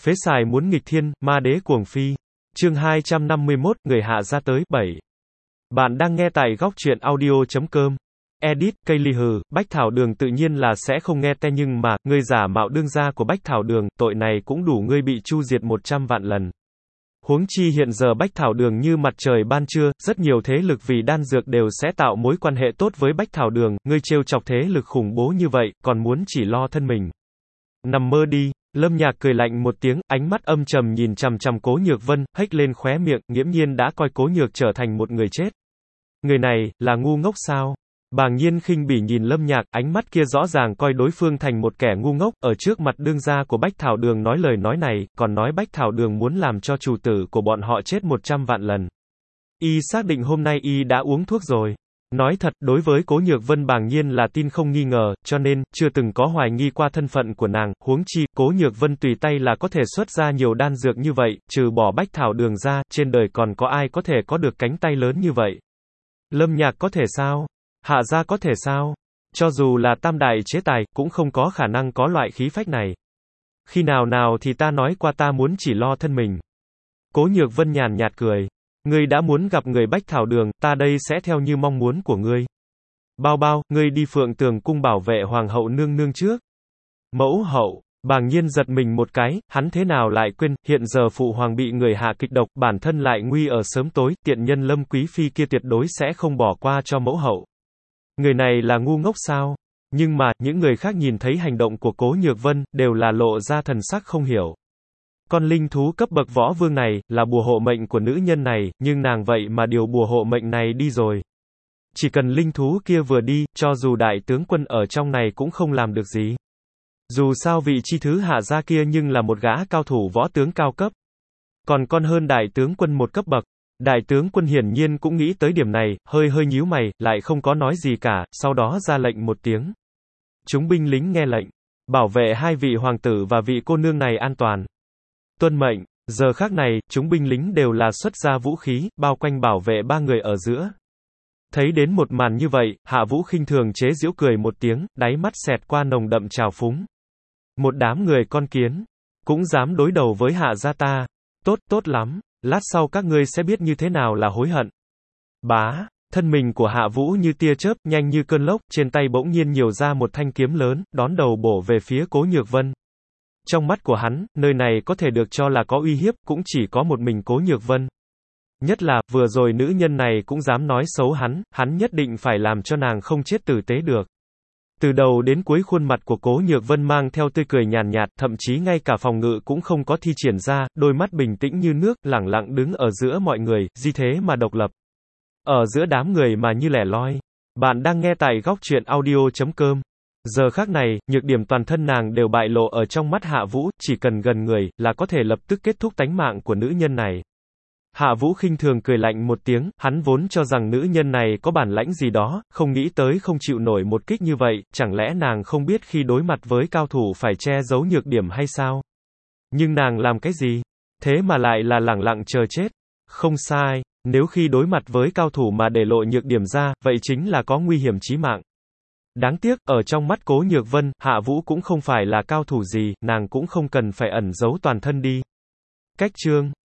Phế xài muốn nghịch thiên, ma đế cuồng phi. Chương 251, người hạ ra tới, 7. Bạn đang nghe tại góc truyện audio.com. Edit, cây ly hừ, Bách Thảo Đường tự nhiên là sẽ không nghe te nhưng mà, ngươi giả mạo đương gia của Bách Thảo Đường, tội này cũng đủ ngươi bị chu diệt 100 vạn lần. Huống chi hiện giờ Bách Thảo Đường như mặt trời ban trưa, rất nhiều thế lực vì đan dược đều sẽ tạo mối quan hệ tốt với Bách Thảo Đường, ngươi trêu chọc thế lực khủng bố như vậy, còn muốn chỉ lo thân mình. Nằm mơ đi. Lâm Nhạc cười lạnh một tiếng, ánh mắt âm trầm nhìn chằm chằm Cố Nhược Vân, hếch lên khóe miệng, nghiễm nhiên đã coi Cố Nhược trở thành một người chết. Người này, là ngu ngốc sao? Bàng Nhiên khinh bỉ nhìn Lâm Nhạc, ánh mắt kia rõ ràng coi đối phương thành một kẻ ngu ngốc, ở trước mặt đương gia của Bách Thảo Đường nói lời nói này, còn nói Bách Thảo Đường muốn làm cho chủ tử của bọn họ chết 100 vạn lần. Y xác định hôm nay y đã uống thuốc rồi. Nói thật, đối với Cố Nhược Vân Bàng Nhiên là tin không nghi ngờ, cho nên, chưa từng có hoài nghi qua thân phận của nàng, huống chi, Cố Nhược Vân tùy tay là có thể xuất ra nhiều đan dược như vậy, trừ bỏ Bách Thảo Đường ra, trên đời còn có ai có thể có được cánh tay lớn như vậy. Lâm Nhạc có thể sao? Hạ gia có thể sao? Cho dù là tam đại chế tài, cũng không có khả năng có loại khí phách này. Khi nào thì ta nói qua ta muốn chỉ lo thân mình. Cố Nhược Vân nhàn nhạt cười. Ngươi đã muốn gặp người Bách Thảo Đường, ta đây sẽ theo như mong muốn của ngươi. Bao, ngươi đi Phượng Tường cung bảo vệ Hoàng hậu nương nương trước. Mẫu hậu, Bàng Nhiên giật mình một cái, hắn thế nào lại quên, hiện giờ phụ hoàng bị người hạ kịch độc, bản thân lại nguy ở sớm tối, tiện nhân Lâm Quý Phi kia tuyệt đối sẽ không bỏ qua cho mẫu hậu. Người này là ngu ngốc sao? Nhưng mà, những người khác nhìn thấy hành động của Cố Nhược Vân, đều là lộ ra thần sắc không hiểu. Con linh thú cấp bậc võ vương này, là bùa hộ mệnh của nữ nhân này, nhưng nàng vậy mà điều bùa hộ mệnh này đi rồi. Chỉ cần linh thú kia vừa đi, cho dù đại tướng quân ở trong này cũng không làm được gì. Dù sao vị chi thứ hạ gia kia nhưng là một gã cao thủ võ tướng cao cấp. Còn hơn đại tướng quân một cấp bậc. Đại tướng quân hiển nhiên cũng nghĩ tới điểm này, hơi nhíu mày, lại không có nói gì cả, sau đó ra lệnh một tiếng. Chúng binh lính nghe lệnh. Bảo vệ hai vị hoàng tử và vị cô nương này an toàn. Tuân mệnh, giờ khắc này, chúng binh lính đều là xuất ra vũ khí, bao quanh bảo vệ ba người ở giữa. Thấy đến một màn như vậy, Hạ Vũ khinh thường chế giễu cười một tiếng, đáy mắt xẹt qua nồng đậm trào phúng. Một đám người con kiến, cũng dám đối đầu với Hạ gia ta. Tốt lắm, lát sau các ngươi sẽ biết như thế nào là hối hận. Bá, thân mình của Hạ Vũ như tia chớp, nhanh như cơn lốc, trên tay bỗng nhiên nhiều ra một thanh kiếm lớn, đón đầu bổ về phía Cố Nhược Vân. Trong mắt của hắn, nơi này có thể được cho là có uy hiếp, cũng chỉ có một mình Cố Nhược Vân. Nhất là, vừa rồi nữ nhân này cũng dám nói xấu hắn nhất định phải làm cho nàng không chết tử tế được. Từ đầu đến cuối khuôn mặt của Cố Nhược Vân mang theo tươi cười nhàn nhạt, thậm chí ngay cả phòng ngự cũng không có thi triển ra, đôi mắt bình tĩnh như nước, lẳng lặng đứng ở giữa mọi người, di thế mà độc lập. Ở giữa đám người mà như lẻ loi. Bạn đang nghe tại góc truyện audio.com. Giờ khắc này, nhược điểm toàn thân nàng đều bại lộ ở trong mắt Hạ Vũ, chỉ cần gần người, là có thể lập tức kết thúc tánh mạng của nữ nhân này. Hạ Vũ khinh thường cười lạnh một tiếng, hắn vốn cho rằng nữ nhân này có bản lãnh gì đó, không nghĩ tới không chịu nổi một kích như vậy, chẳng lẽ nàng không biết khi đối mặt với cao thủ phải che giấu nhược điểm hay sao? Nhưng nàng làm cái gì? Thế mà lại là lẳng lặng chờ chết. Không sai, nếu khi đối mặt với cao thủ mà để lộ nhược điểm ra, vậy chính là có nguy hiểm chí mạng. Đáng tiếc, ở trong mắt Cố Nhược Vân, Hạ Vũ cũng không phải là cao thủ gì, nàng cũng không cần phải ẩn giấu toàn thân đi. Cách chương